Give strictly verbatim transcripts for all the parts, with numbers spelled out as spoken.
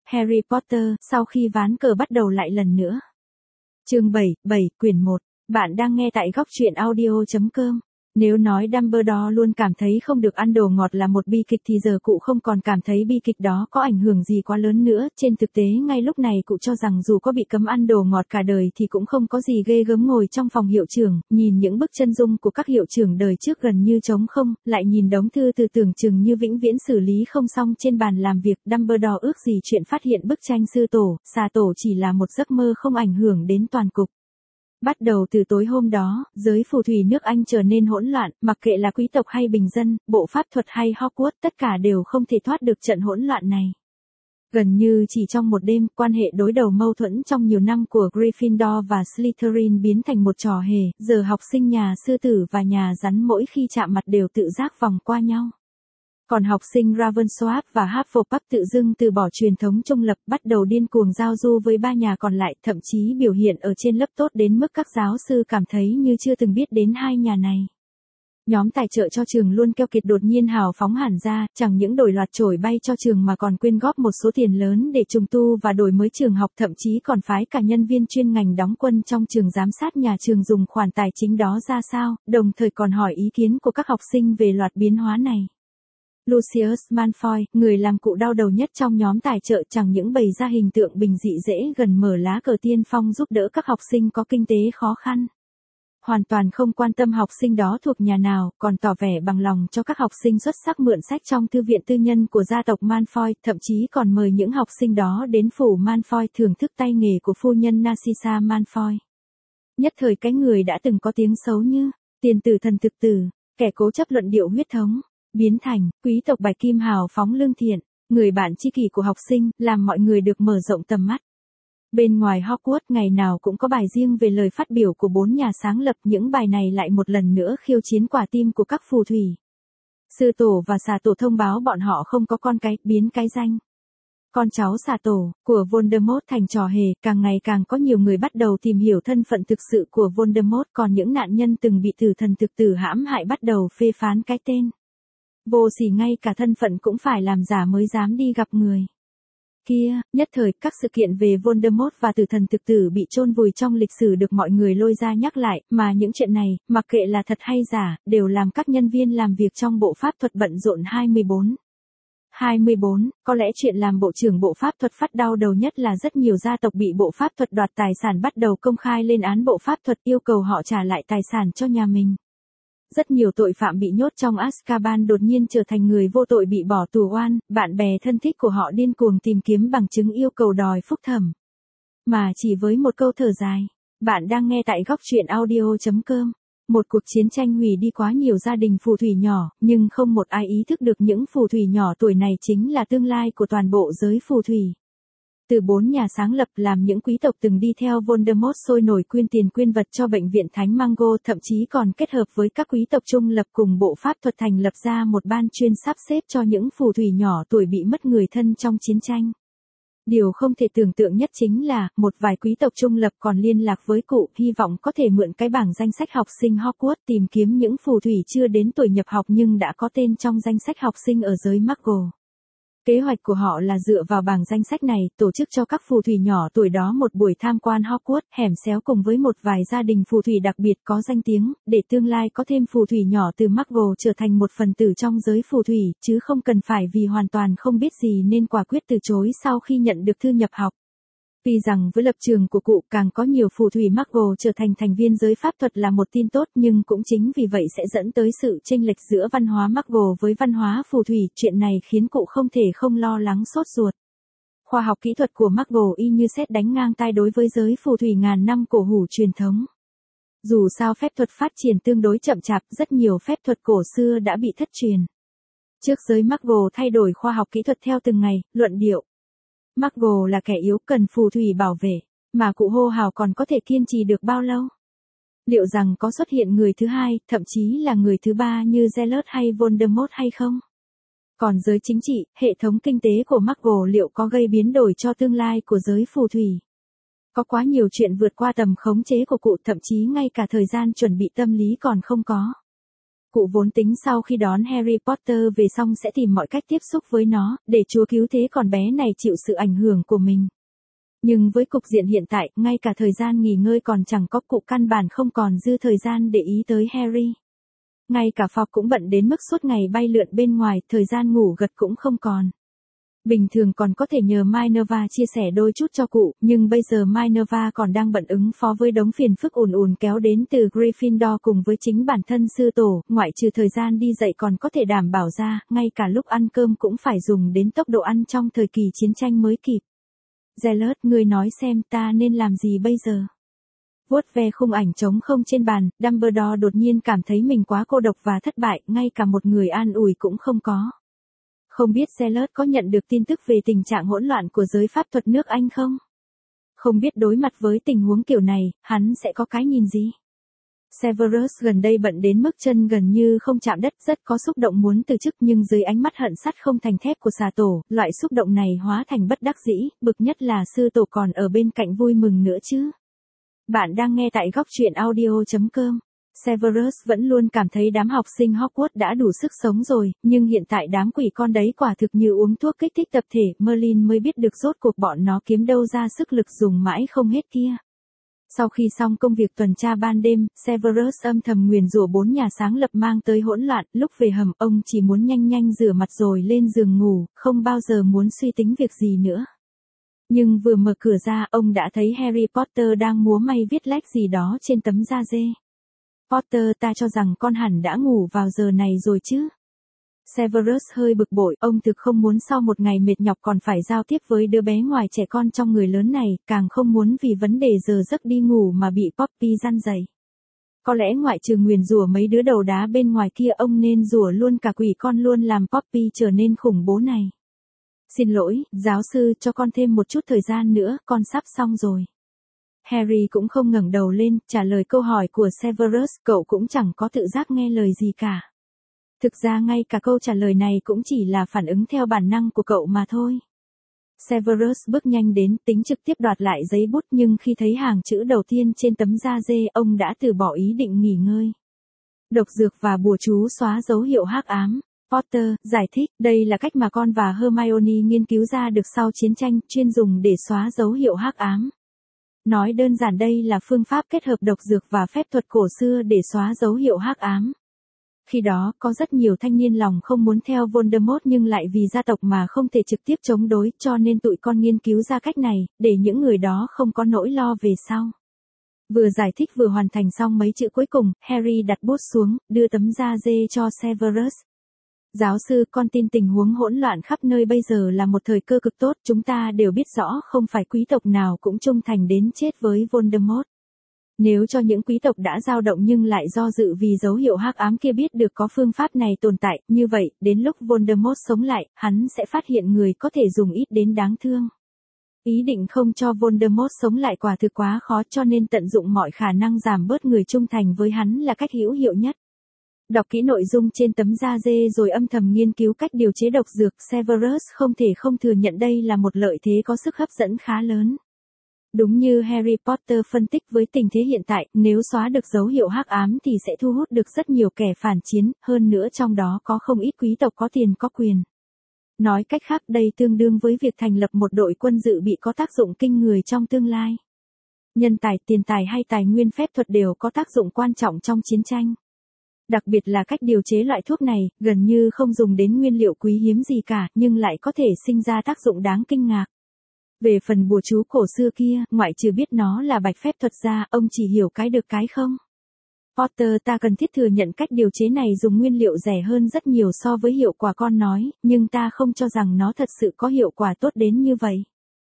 Harry Potter, sau khi ván cờ bắt đầu lại lần nữa. Chương bảy, bảy, quyển một. Bạn đang nghe tại góc truyện audio chấm com. Nếu nói Dumbledore luôn cảm thấy không được ăn đồ ngọt là một bi kịch thì giờ cụ không còn cảm thấy bi kịch đó có ảnh hưởng gì quá lớn nữa. Trên thực tế ngay lúc này cụ cho rằng dù có bị cấm ăn đồ ngọt cả đời thì cũng không có gì ghê gớm. Ngồi trong phòng hiệu trưởng, nhìn những bức chân dung của các hiệu trưởng đời trước gần như trống không, lại nhìn đống thư từ tưởng chừng như vĩnh viễn xử lý không xong trên bàn làm việc. Dumbledore ước gì chuyện phát hiện bức tranh sư tổ, xà tổ chỉ là một giấc mơ không ảnh hưởng đến toàn cục. Bắt đầu từ tối hôm đó, giới phù thủy nước Anh trở nên hỗn loạn, mặc kệ là quý tộc hay bình dân, bộ pháp thuật hay Hogwarts, tất cả đều không thể thoát được trận hỗn loạn này. Gần như chỉ trong một đêm, quan hệ đối đầu mâu thuẫn trong nhiều năm của Gryffindor và Slytherin biến thành một trò hề, giờ học sinh nhà sư tử và nhà rắn mỗi khi chạm mặt đều tự giác vòng qua nhau. Còn học sinh Ravensworth và Hufflepuff tự dưng từ bỏ truyền thống trung lập, bắt đầu điên cuồng giao du với ba nhà còn lại, thậm chí biểu hiện ở trên lớp tốt đến mức các giáo sư cảm thấy như chưa từng biết đến hai nhà này. Nhóm tài trợ cho trường luôn keo kiệt đột nhiên hào phóng hẳn ra, chẳng những đổi loạt chổi bay cho trường mà còn quyên góp một số tiền lớn để trùng tu và đổi mới trường học, thậm chí còn phái cả nhân viên chuyên ngành đóng quân trong trường giám sát nhà trường dùng khoản tài chính đó ra sao, đồng thời còn hỏi ý kiến của các học sinh về loạt biến hóa này. Lucius Malfoy, người làm cụ đau đầu nhất trong nhóm tài trợ, chẳng những bày ra hình tượng bình dị dễ gần mở lá cờ tiên phong giúp đỡ các học sinh có kinh tế khó khăn. Hoàn toàn không quan tâm học sinh đó thuộc nhà nào, còn tỏ vẻ bằng lòng cho các học sinh xuất sắc mượn sách trong thư viện tư nhân của gia tộc Malfoy, thậm chí còn mời những học sinh đó đến phủ Malfoy thưởng thức tay nghề của phu nhân Narcissa Malfoy. Nhất thời cái người đã từng có tiếng xấu như tiền tử thần thực tử, kẻ cố chấp luận điệu huyết thống, biến thành quý tộc bạch kim hào phóng lương thiện, người bạn tri kỷ của học sinh, làm mọi người được mở rộng tầm mắt. Bên ngoài Hogwarts ngày nào cũng có bài riêng về lời phát biểu của bốn nhà sáng lập, những bài này lại một lần nữa khiêu chiến quả tim của các phù thủy. Sư tổ và xà tổ thông báo bọn họ không có con cái, biến cái danh con cháu xà tổ của Voldemort thành trò hề, càng ngày càng có nhiều người bắt đầu tìm hiểu thân phận thực sự của Voldemort, còn những nạn nhân từng bị tử thần thực tử hãm hại bắt đầu phê phán cái tên. Vô sỉ, ngay cả thân phận cũng phải làm giả mới dám đi gặp người kia. Nhất thời, các sự kiện về Voldemort và tử thần thực tử bị chôn vùi trong lịch sử được mọi người lôi ra nhắc lại, mà những chuyện này, mặc kệ là thật hay giả, đều làm các nhân viên làm việc trong bộ pháp thuật bận rộn. hai mươi bốn hai mươi bốn, có lẽ chuyện làm bộ trưởng bộ pháp thuật phát đau đầu nhất là rất nhiều gia tộc bị bộ pháp thuật đoạt tài sản bắt đầu công khai lên án bộ pháp thuật, yêu cầu họ trả lại tài sản cho nhà mình. Rất nhiều tội phạm bị nhốt trong Azkaban đột nhiên trở thành người vô tội bị bỏ tù oan, bạn bè thân thích của họ điên cuồng tìm kiếm bằng chứng yêu cầu đòi phúc thẩm. Mà chỉ với một câu thở dài, bạn đang nghe tại góc truyện audio chấm com. Một cuộc chiến tranh hủy đi quá nhiều gia đình phù thủy nhỏ, nhưng không một ai ý thức được những phù thủy nhỏ tuổi này chính là tương lai của toàn bộ giới phù thủy. Từ bốn nhà sáng lập làm những quý tộc từng đi theo Voldemort sôi nổi quyên tiền quyên vật cho bệnh viện Thánh Mango, thậm chí còn kết hợp với các quý tộc trung lập cùng bộ pháp thuật thành lập ra một ban chuyên sắp xếp cho những phù thủy nhỏ tuổi bị mất người thân trong chiến tranh. Điều không thể tưởng tượng nhất chính là, một vài quý tộc trung lập còn liên lạc với cụ, hy vọng có thể mượn cái bảng danh sách học sinh Hogwarts tìm kiếm những phù thủy chưa đến tuổi nhập học nhưng đã có tên trong danh sách học sinh ở giới Muggle. Kế hoạch của họ là dựa vào bảng danh sách này, tổ chức cho các phù thủy nhỏ tuổi đó một buổi tham quan Hogwarts, hẻm xéo cùng với một vài gia đình phù thủy đặc biệt có danh tiếng, để tương lai có thêm phù thủy nhỏ từ Muggle trở thành một phần tử trong giới phù thủy, chứ không cần phải vì hoàn toàn không biết gì nên quả quyết từ chối sau khi nhận được thư nhập học. Tuy rằng với lập trường của cụ càng có nhiều phù thủy Muggle trở thành thành viên giới pháp thuật là một tin tốt, nhưng cũng chính vì vậy sẽ dẫn tới sự chênh lệch giữa văn hóa Muggle với văn hóa phù thủy, chuyện này khiến cụ không thể không lo lắng sốt ruột. Khoa học kỹ thuật của Muggle y như sét đánh ngang tai đối với giới phù thủy ngàn năm cổ hủ truyền thống. Dù sao phép thuật phát triển tương đối chậm chạp, rất nhiều phép thuật cổ xưa đã bị thất truyền. Trước giới Muggle thay đổi khoa học kỹ thuật theo từng ngày, luận điệu Muggle là kẻ yếu cần phù thủy bảo vệ, mà cụ hô hào còn có thể kiên trì được bao lâu? Liệu rằng có xuất hiện người thứ hai, thậm chí là người thứ ba như Zealot hay Voldemort hay không? Còn giới chính trị, hệ thống kinh tế của Muggle liệu có gây biến đổi cho tương lai của giới phù thủy? Có quá nhiều chuyện vượt qua tầm khống chế của cụ, thậm chí ngay cả thời gian chuẩn bị tâm lý còn không có. Cụ vốn tính sau khi đón Harry Potter về xong sẽ tìm mọi cách tiếp xúc với nó, để Chúa cứu thế con bé này chịu sự ảnh hưởng của mình. Nhưng với cục diện hiện tại, ngay cả thời gian nghỉ ngơi còn chẳng có, cụ căn bản không còn dư thời gian để ý tới Harry. Ngay cả Fogg cũng bận đến mức suốt ngày bay lượn bên ngoài, thời gian ngủ gật cũng không còn. Bình thường còn có thể nhờ Minerva chia sẻ đôi chút cho cụ, nhưng bây giờ Minerva còn đang bận ứng phó với đống phiền phức ùn ùn kéo đến từ Gryffindor cùng với chính bản thân sư tổ, ngoại trừ thời gian đi dạy còn có thể đảm bảo ra, ngay cả lúc ăn cơm cũng phải dùng đến tốc độ ăn trong thời kỳ chiến tranh mới kịp. Zealot, ngươi nói xem ta nên làm gì bây giờ? Vuốt ve khung ảnh trống không trên bàn, Dumbledore đột nhiên cảm thấy mình quá cô độc và thất bại, ngay cả một người an ủi cũng không có. Không biết Zealot có nhận được tin tức về tình trạng hỗn loạn của giới pháp thuật nước Anh không? Không biết đối mặt với tình huống kiểu này, hắn sẽ có cái nhìn gì? Severus gần đây bận đến mức chân gần như không chạm đất, rất có xúc động muốn từ chức, nhưng dưới ánh mắt hận sắt không thành thép của xà tổ, loại xúc động này hóa thành bất đắc dĩ, bực nhất là sư tổ còn ở bên cạnh vui mừng nữa chứ. Bạn đang nghe tại góc truyện audio chấm com. Severus vẫn luôn cảm thấy đám học sinh Hogwarts đã đủ sức sống rồi, nhưng hiện tại đám quỷ con đấy quả thực như uống thuốc kích thích tập thể, Merlin mới biết được rốt cuộc bọn nó kiếm đâu ra sức lực dùng mãi không hết kia. Sau khi xong công việc tuần tra ban đêm, Severus âm thầm nguyền rủa bốn nhà sáng lập mang tới hỗn loạn, lúc về hầm ông chỉ muốn nhanh nhanh rửa mặt rồi lên giường ngủ, không bao giờ muốn suy tính việc gì nữa. Nhưng vừa mở cửa ra, ông đã thấy Harry Potter đang múa may viết lách gì đó trên tấm da dê. Potter, ta cho rằng con hẳn đã ngủ vào giờ này rồi chứ. Severus hơi bực bội, ông thực không muốn sau một ngày mệt nhọc còn phải giao tiếp với đứa bé ngoài trẻ con trong người lớn này, càng không muốn vì vấn đề giờ giấc đi ngủ mà bị Poppy răn dày. Có lẽ ngoại trừ nguyền rủa mấy đứa đầu đá bên ngoài kia, ông nên rủa luôn cả quỷ con luôn làm Poppy trở nên khủng bố này. Xin lỗi, giáo sư, cho con thêm một chút thời gian nữa, con sắp xong rồi. Harry cũng không ngẩng đầu lên, trả lời câu hỏi của Severus, cậu cũng chẳng có tự giác nghe lời gì cả. Thực ra ngay cả câu trả lời này cũng chỉ là phản ứng theo bản năng của cậu mà thôi. Severus bước nhanh đến, tính trực tiếp đoạt lại giấy bút, nhưng khi thấy hàng chữ đầu tiên trên tấm da dê, ông đã từ bỏ ý định nghỉ ngơi. Độc dược và bùa chú xóa dấu hiệu hắc ám. Potter giải thích, đây là cách mà con và Hermione nghiên cứu ra được sau chiến tranh, chuyên dùng để xóa dấu hiệu hắc ám. Nói đơn giản đây là phương pháp kết hợp độc dược và phép thuật cổ xưa để xóa dấu hiệu hắc ám. Khi đó, có rất nhiều thanh niên lòng không muốn theo Voldemort nhưng lại vì gia tộc mà không thể trực tiếp chống đối, cho nên tụi con nghiên cứu ra cách này, để những người đó không có nỗi lo về sau. Vừa giải thích vừa hoàn thành xong mấy chữ cuối cùng, Harry đặt bút xuống, đưa tấm da dê cho Severus. Giáo sư, con tin tình huống hỗn loạn khắp nơi bây giờ là một thời cơ cực tốt, chúng ta đều biết rõ không phải quý tộc nào cũng trung thành đến chết với Voldemort. Nếu cho những quý tộc đã dao động nhưng lại do dự vì dấu hiệu hắc ám kia biết được có phương pháp này tồn tại, như vậy, đến lúc Voldemort sống lại, hắn sẽ phát hiện người có thể dùng ít đến đáng thương. Ý định không cho Voldemort sống lại quả thực quá khó, cho nên tận dụng mọi khả năng giảm bớt người trung thành với hắn là cách hữu hiệu nhất. Đọc kỹ nội dung trên tấm da dê rồi âm thầm nghiên cứu cách điều chế độc dược, Severus không thể không thừa nhận đây là một lợi thế có sức hấp dẫn khá lớn. Đúng như Harry Potter phân tích, với tình thế hiện tại, nếu xóa được dấu hiệu hắc ám thì sẽ thu hút được rất nhiều kẻ phản chiến, hơn nữa trong đó có không ít quý tộc có tiền có quyền. Nói cách khác, đây tương đương với việc thành lập một đội quân dự bị có tác dụng kinh người trong tương lai. Nhân tài, tiền tài hay tài nguyên phép thuật đều có tác dụng quan trọng trong chiến tranh. Đặc biệt là cách điều chế loại thuốc này, gần như không dùng đến nguyên liệu quý hiếm gì cả, nhưng lại có thể sinh ra tác dụng đáng kinh ngạc. Về phần bùa chú cổ xưa kia, ngoại trừ biết nó là bạch phép thuật ra, ông chỉ hiểu cái được cái không. Potter, ta cần thiết thừa nhận cách điều chế này dùng nguyên liệu rẻ hơn rất nhiều so với hiệu quả con nói, nhưng ta không cho rằng nó thật sự có hiệu quả tốt đến như vậy.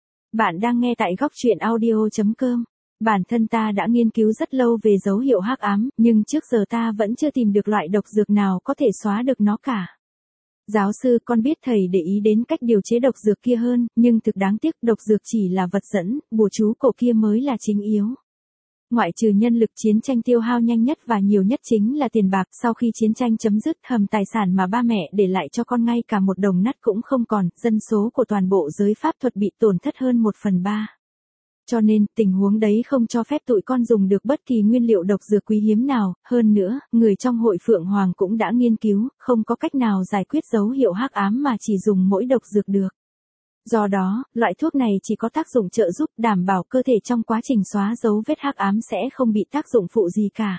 Bạn đang nghe tại góc truyện audio chấm com. Bản thân ta đã nghiên cứu rất lâu về dấu hiệu hắc ám, nhưng trước giờ ta vẫn chưa tìm được loại độc dược nào có thể xóa được nó cả. Giáo sư, con biết thầy để ý đến cách điều chế độc dược kia hơn, nhưng thực đáng tiếc độc dược chỉ là vật dẫn, bùa chú cổ kia mới là chính yếu. Ngoại trừ nhân lực chiến tranh tiêu hao nhanh nhất và nhiều nhất chính là tiền bạc, sau khi chiến tranh chấm dứt, hầm tài sản mà ba mẹ để lại cho con ngay cả một đồng nát cũng không còn, dân số của toàn bộ giới pháp thuật bị tổn thất hơn một phần ba. Cho nên, tình huống đấy không cho phép tụi con dùng được bất kỳ nguyên liệu độc dược quý hiếm nào, hơn nữa, người trong hội Phượng Hoàng cũng đã nghiên cứu, không có cách nào giải quyết dấu hiệu hắc ám mà chỉ dùng mỗi độc dược được. Do đó, loại thuốc này chỉ có tác dụng trợ giúp đảm bảo cơ thể trong quá trình xóa dấu vết hắc ám sẽ không bị tác dụng phụ gì cả.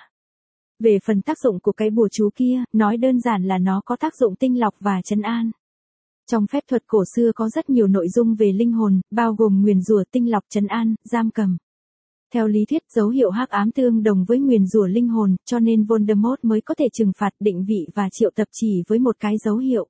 Về phần tác dụng của cái bùa chú kia, nói đơn giản là nó có tác dụng tinh lọc và trấn an. Trong phép thuật cổ xưa có rất nhiều nội dung về linh hồn, bao gồm nguyền rủa, tinh lọc, trấn an, giam cầm. Theo lý thuyết, dấu hiệu hắc ám tương đồng với nguyền rủa linh hồn, cho nên Voldemort mới có thể trừng phạt, định vị và triệu tập chỉ với một cái dấu hiệu.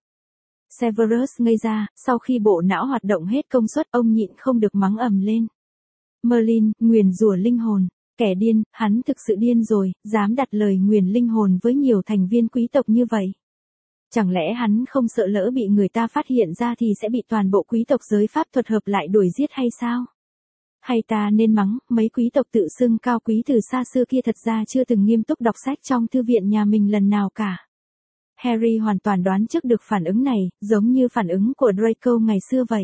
Severus ngây ra, sau khi bộ não hoạt động hết công suất, ông nhịn không được mắng ầm lên. Merlin, nguyền rủa linh hồn, kẻ điên, hắn thực sự điên rồi, dám đặt lời nguyền linh hồn với nhiều thành viên quý tộc như vậy. Chẳng lẽ hắn không sợ lỡ bị người ta phát hiện ra thì sẽ bị toàn bộ quý tộc giới pháp thuật hợp lại đuổi giết hay sao? Hay ta nên mắng, mấy quý tộc tự xưng cao quý từ xa xưa kia thật ra chưa từng nghiêm túc đọc sách trong thư viện nhà mình lần nào cả. Harry hoàn toàn đoán trước được phản ứng này, giống như phản ứng của Draco ngày xưa vậy.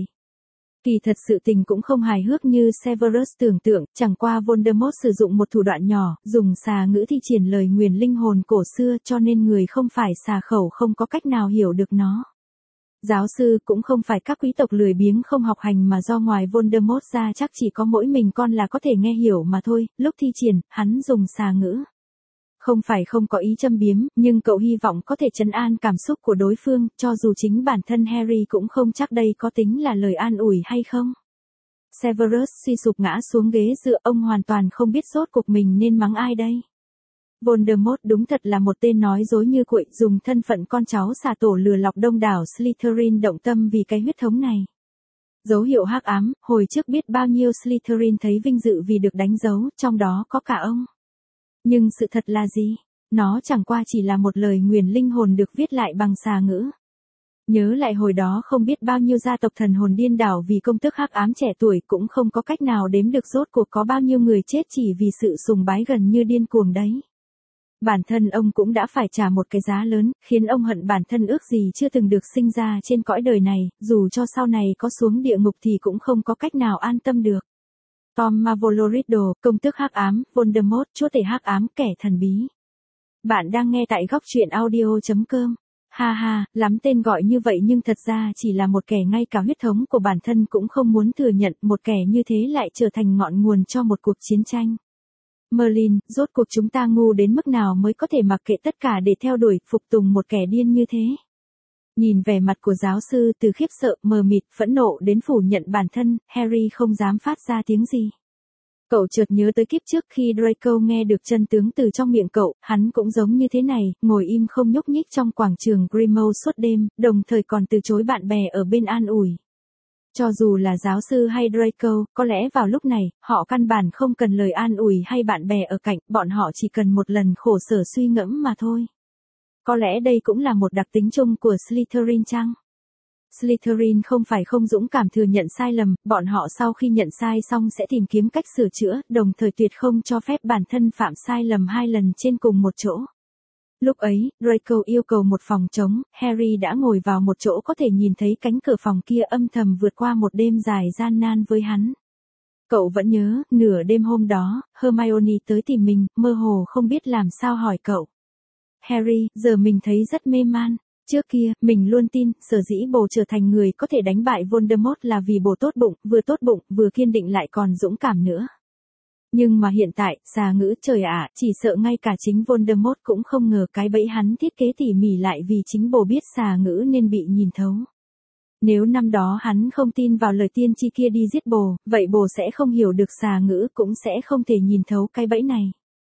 Kỳ thật sự tình cũng không hài hước như Severus tưởng tượng, chẳng qua Voldemort sử dụng một thủ đoạn nhỏ, dùng xà ngữ thi triển lời nguyền linh hồn cổ xưa cho nên người không phải xà khẩu không có cách nào hiểu được nó. Giáo sư cũng không phải các quý tộc lười biếng không học hành mà do ngoài Voldemort ra chắc chỉ có mỗi mình con là có thể nghe hiểu mà thôi, lúc thi triển, hắn dùng xà ngữ. Không phải không có ý châm biếm, nhưng cậu hy vọng có thể trấn an cảm xúc của đối phương, cho dù chính bản thân Harry cũng không chắc đây có tính là lời an ủi hay không. Severus suy sụp ngã xuống ghế dựa, ông hoàn toàn không biết rốt cuộc mình nên mắng ai đây. Voldemort đúng thật là một tên nói dối như quậy, dùng thân phận con cháu xà tổ lừa lọc đông đảo Slytherin động tâm vì cái huyết thống này. Dấu hiệu hắc ám, hồi trước biết bao nhiêu Slytherin thấy vinh dự vì được đánh dấu, trong đó có cả ông. Nhưng sự thật là gì? Nó chẳng qua chỉ là một lời nguyền linh hồn được viết lại bằng xà ngữ. Nhớ lại hồi đó không biết bao nhiêu gia tộc thần hồn điên đảo vì công tước hắc ám trẻ tuổi, cũng không có cách nào đếm được rốt cuộc có bao nhiêu người chết chỉ vì sự sùng bái gần như điên cuồng đấy. Bản thân ông cũng đã phải trả một cái giá lớn, khiến ông hận bản thân ước gì chưa từng được sinh ra trên cõi đời này, dù cho sau này có xuống địa ngục thì cũng không có cách nào an tâm được. Tom Marvolo Riddle, công tước hắc ám, Voldemort, chúa tể hắc ám, kẻ thần bí. Bạn đang nghe tại góc truyện audio chấm com. Ha ha, lắm tên gọi như vậy nhưng thật ra chỉ là một kẻ ngay cả huyết thống của bản thân cũng không muốn thừa nhận, một kẻ như thế lại trở thành ngọn nguồn cho một cuộc chiến tranh. Merlin, rốt cuộc chúng ta ngu đến mức nào mới có thể mặc kệ tất cả để theo đuổi, phục tùng một kẻ điên như thế? Nhìn vẻ mặt của giáo sư từ khiếp sợ, mờ mịt, phẫn nộ đến phủ nhận bản thân, Harry không dám phát ra tiếng gì. Cậu chợt nhớ tới kiếp trước khi Draco nghe được chân tướng từ trong miệng cậu, hắn cũng giống như thế này, ngồi im không nhúc nhích trong quảng trường Grimmauld suốt đêm, đồng thời còn từ chối bạn bè ở bên an ủi. Cho dù là giáo sư hay Draco, có lẽ vào lúc này, họ căn bản không cần lời an ủi hay bạn bè ở cạnh, bọn họ chỉ cần một lần khổ sở suy ngẫm mà thôi. Có lẽ đây cũng là một đặc tính chung của Slytherin chăng? Slytherin không phải không dũng cảm thừa nhận sai lầm, bọn họ sau khi nhận sai xong sẽ tìm kiếm cách sửa chữa, đồng thời tuyệt không cho phép bản thân phạm sai lầm hai lần trên cùng một chỗ. Lúc ấy, Draco yêu cầu một phòng trống, Harry đã ngồi vào một chỗ có thể nhìn thấy cánh cửa phòng kia âm thầm vượt qua một đêm dài gian nan với hắn. Cậu vẫn nhớ, nửa đêm hôm đó, Hermione tới tìm mình, mơ hồ không biết làm sao hỏi cậu. Harry, giờ mình thấy rất mê man. Trước kia, mình luôn tin, sở dĩ bồ trở thành người có thể đánh bại Voldemort là vì bồ tốt bụng, vừa tốt bụng, vừa kiên định lại còn dũng cảm nữa. Nhưng mà hiện tại, xà ngữ trời ạ, chỉ sợ ngay cả chính Voldemort cũng không ngờ cái bẫy hắn thiết kế tỉ mỉ lại vì chính bồ biết xà ngữ nên bị nhìn thấu. Nếu năm đó hắn không tin vào lời tiên tri kia đi giết bồ, vậy bồ sẽ không hiểu được xà ngữ, cũng sẽ không thể nhìn thấu cái bẫy này.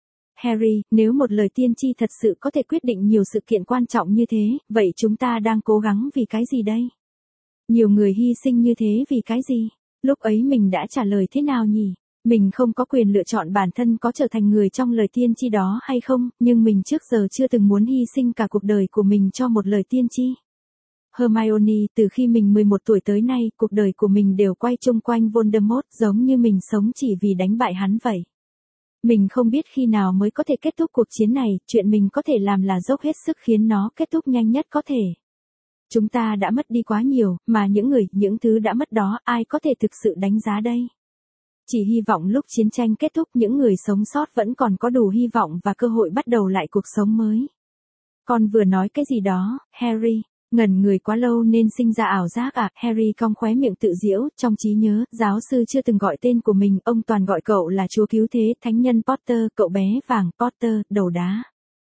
Harry, nếu một lời tiên tri thật sự có thể quyết định nhiều sự kiện quan trọng như thế, vậy chúng ta đang cố gắng vì cái gì đây? Nhiều người hy sinh như thế vì cái gì? Lúc ấy mình đã trả lời thế nào nhỉ? Mình không có quyền lựa chọn bản thân có trở thành người trong lời tiên tri đó hay không, nhưng mình trước giờ chưa từng muốn hy sinh cả cuộc đời của mình cho một lời tiên tri. Hermione, từ khi mình mười một tuổi tới nay, cuộc đời của mình đều quay chung quanh Voldemort, giống như mình sống chỉ vì đánh bại hắn vậy. Mình không biết khi nào mới có thể kết thúc cuộc chiến này, chuyện mình có thể làm là dốc hết sức khiến nó kết thúc nhanh nhất có thể. Chúng ta đã mất đi quá nhiều, mà những người, những thứ đã mất đó, ai có thể thực sự đánh giá đây? Chỉ hy vọng lúc chiến tranh kết thúc những người sống sót vẫn còn có đủ hy vọng và cơ hội bắt đầu lại cuộc sống mới. Con vừa nói cái gì đó, Harry? Ngẩn người quá lâu nên sinh ra ảo giác à? Harry cong khóe miệng tự giễu, trong trí nhớ, giáo sư chưa từng gọi tên của mình, ông toàn gọi cậu là Chúa Cứu Thế, Thánh nhân Potter, cậu bé vàng, Potter, đầu đá.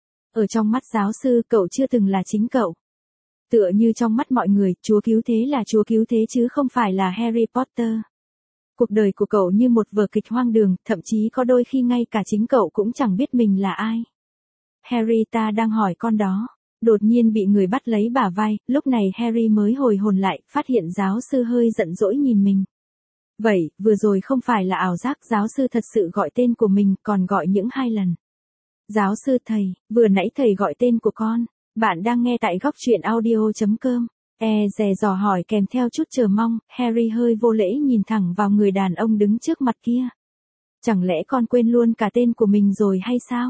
Ở trong mắt giáo sư, cậu chưa từng là chính cậu. Tựa như trong mắt mọi người, Chúa Cứu Thế là Chúa Cứu Thế chứ không phải là Harry Potter. Cuộc đời của cậu như một vở kịch hoang đường, thậm chí có đôi khi ngay cả chính cậu cũng chẳng biết mình là ai. Harry, ta đang hỏi con đó. Đột nhiên bị người bắt lấy bả vai, lúc này Harry mới hồi hồn lại, phát hiện giáo sư hơi giận dỗi nhìn mình. Vậy, vừa rồi không phải là ảo giác, giáo sư thật sự gọi tên của mình, còn gọi những hai lần. Giáo sư thầy, vừa nãy thầy gọi tên của con. Bạn đang nghe tại góc truyện audio chấm com. E dè dò hỏi kèm theo chút chờ mong, Harry hơi vô lễ nhìn thẳng vào người đàn ông đứng trước mặt kia. Chẳng lẽ con quên luôn cả tên của mình rồi hay sao?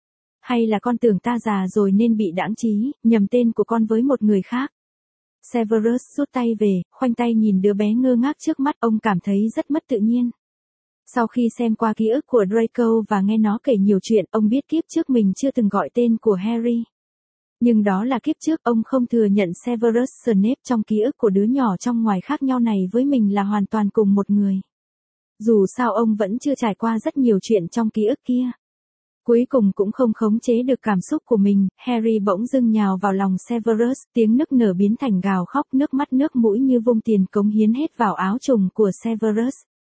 Hay là con tưởng ta già rồi nên bị đãng trí, nhầm tên của con với một người khác? Severus rút tay về, khoanh tay nhìn đứa bé ngơ ngác trước mắt, ông cảm thấy rất mất tự nhiên. Sau khi xem qua ký ức của Draco và nghe nó kể nhiều chuyện, ông biết kiếp trước mình chưa từng gọi tên của Harry. Nhưng đó là kiếp trước, ông không thừa nhận Severus Snape trong ký ức của đứa nhỏ trong ngoài khác nhau này với mình là hoàn toàn cùng một người. Dù sao ông vẫn chưa trải qua rất nhiều chuyện trong ký ức kia. Cuối cùng cũng không khống chế được cảm xúc của mình, Harry bỗng dưng nhào vào lòng Severus, tiếng nức nở biến thành gào khóc, nước mắt nước mũi như vung tiền cống hiến hết vào áo trùng của Severus.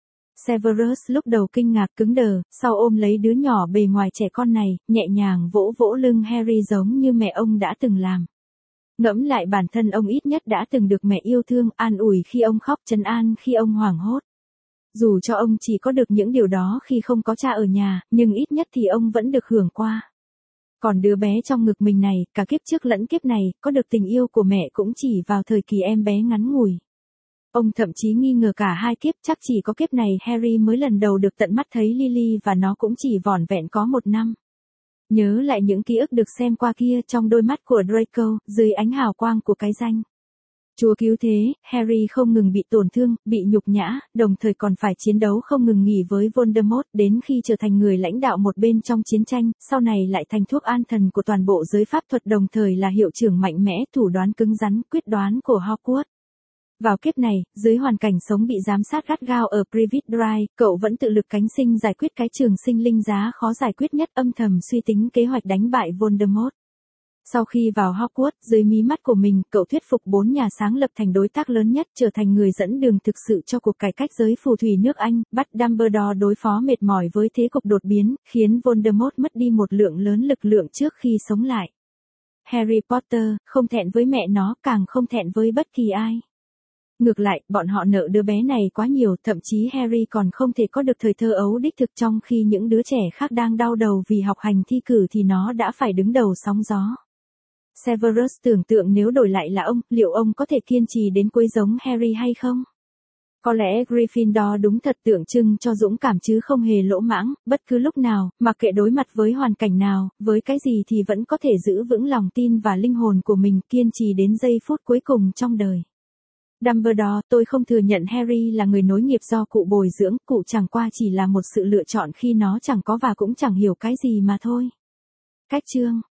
Severus lúc đầu kinh ngạc cứng đờ, sau ôm lấy đứa nhỏ bề ngoài trẻ con này, nhẹ nhàng vỗ vỗ lưng Harry giống như mẹ ông đã từng làm. Ngẫm lại bản thân ông ít nhất đã từng được mẹ yêu thương, an ủi khi ông khóc, trấn an khi ông hoảng hốt. Dù cho ông chỉ có được những điều đó khi không có cha ở nhà, nhưng ít nhất thì ông vẫn được hưởng qua. Còn đứa bé trong ngực mình này, cả kiếp trước lẫn kiếp này, có được tình yêu của mẹ cũng chỉ vào thời kỳ em bé ngắn ngủi. Ông thậm chí nghi ngờ cả hai kiếp, chắc chỉ có kiếp này Harry mới lần đầu được tận mắt thấy Lily và nó cũng chỉ vỏn vẹn có một năm. Nhớ lại những ký ức được xem qua kia trong đôi mắt của Draco, dưới ánh hào quang của cái danh Chúa Cứu Thế, Harry không ngừng bị tổn thương, bị nhục nhã, đồng thời còn phải chiến đấu không ngừng nghỉ với Voldemort đến khi trở thành người lãnh đạo một bên trong chiến tranh, sau này lại thành thuốc an thần của toàn bộ giới pháp thuật, đồng thời là hiệu trưởng mạnh mẽ, thủ đoán cứng rắn, quyết đoán của Hogwarts. Vào kiếp này, dưới hoàn cảnh sống bị giám sát gắt gao ở Privet Drive, cậu vẫn tự lực cánh sinh giải quyết cái trường sinh linh giá khó giải quyết nhất, âm thầm suy tính kế hoạch đánh bại Voldemort. Sau khi vào Hogwarts, dưới mí mắt của mình, cậu thuyết phục bốn nhà sáng lập thành đối tác lớn nhất, trở thành người dẫn đường thực sự cho cuộc cải cách giới phù thủy nước Anh, bắt Dumbledore đối phó mệt mỏi với thế cục đột biến, khiến Voldemort mất đi một lượng lớn lực lượng trước khi sống lại. Harry Potter, không thẹn với mẹ nó, càng không thẹn với bất kỳ ai. Ngược lại, bọn họ nợ đứa bé này quá nhiều, thậm chí Harry còn không thể có được thời thơ ấu đích thực, trong khi những đứa trẻ khác đang đau đầu vì học hành thi cử thì nó đã phải đứng đầu sóng gió. Severus tưởng tượng nếu đổi lại là ông, liệu ông có thể kiên trì đến cuối giống Harry hay không? Có lẽ Gryffindor đúng thật tượng trưng cho dũng cảm chứ không hề lỗ mãng, bất cứ lúc nào, mặc kệ đối mặt với hoàn cảnh nào, với cái gì thì vẫn có thể giữ vững lòng tin và linh hồn của mình, kiên trì đến giây phút cuối cùng trong đời. Dumbledore, tôi không thừa nhận Harry là người nối nghiệp do cụ bồi dưỡng, cụ chẳng qua chỉ là một sự lựa chọn khi nó chẳng có và cũng chẳng hiểu cái gì mà thôi. Cách chương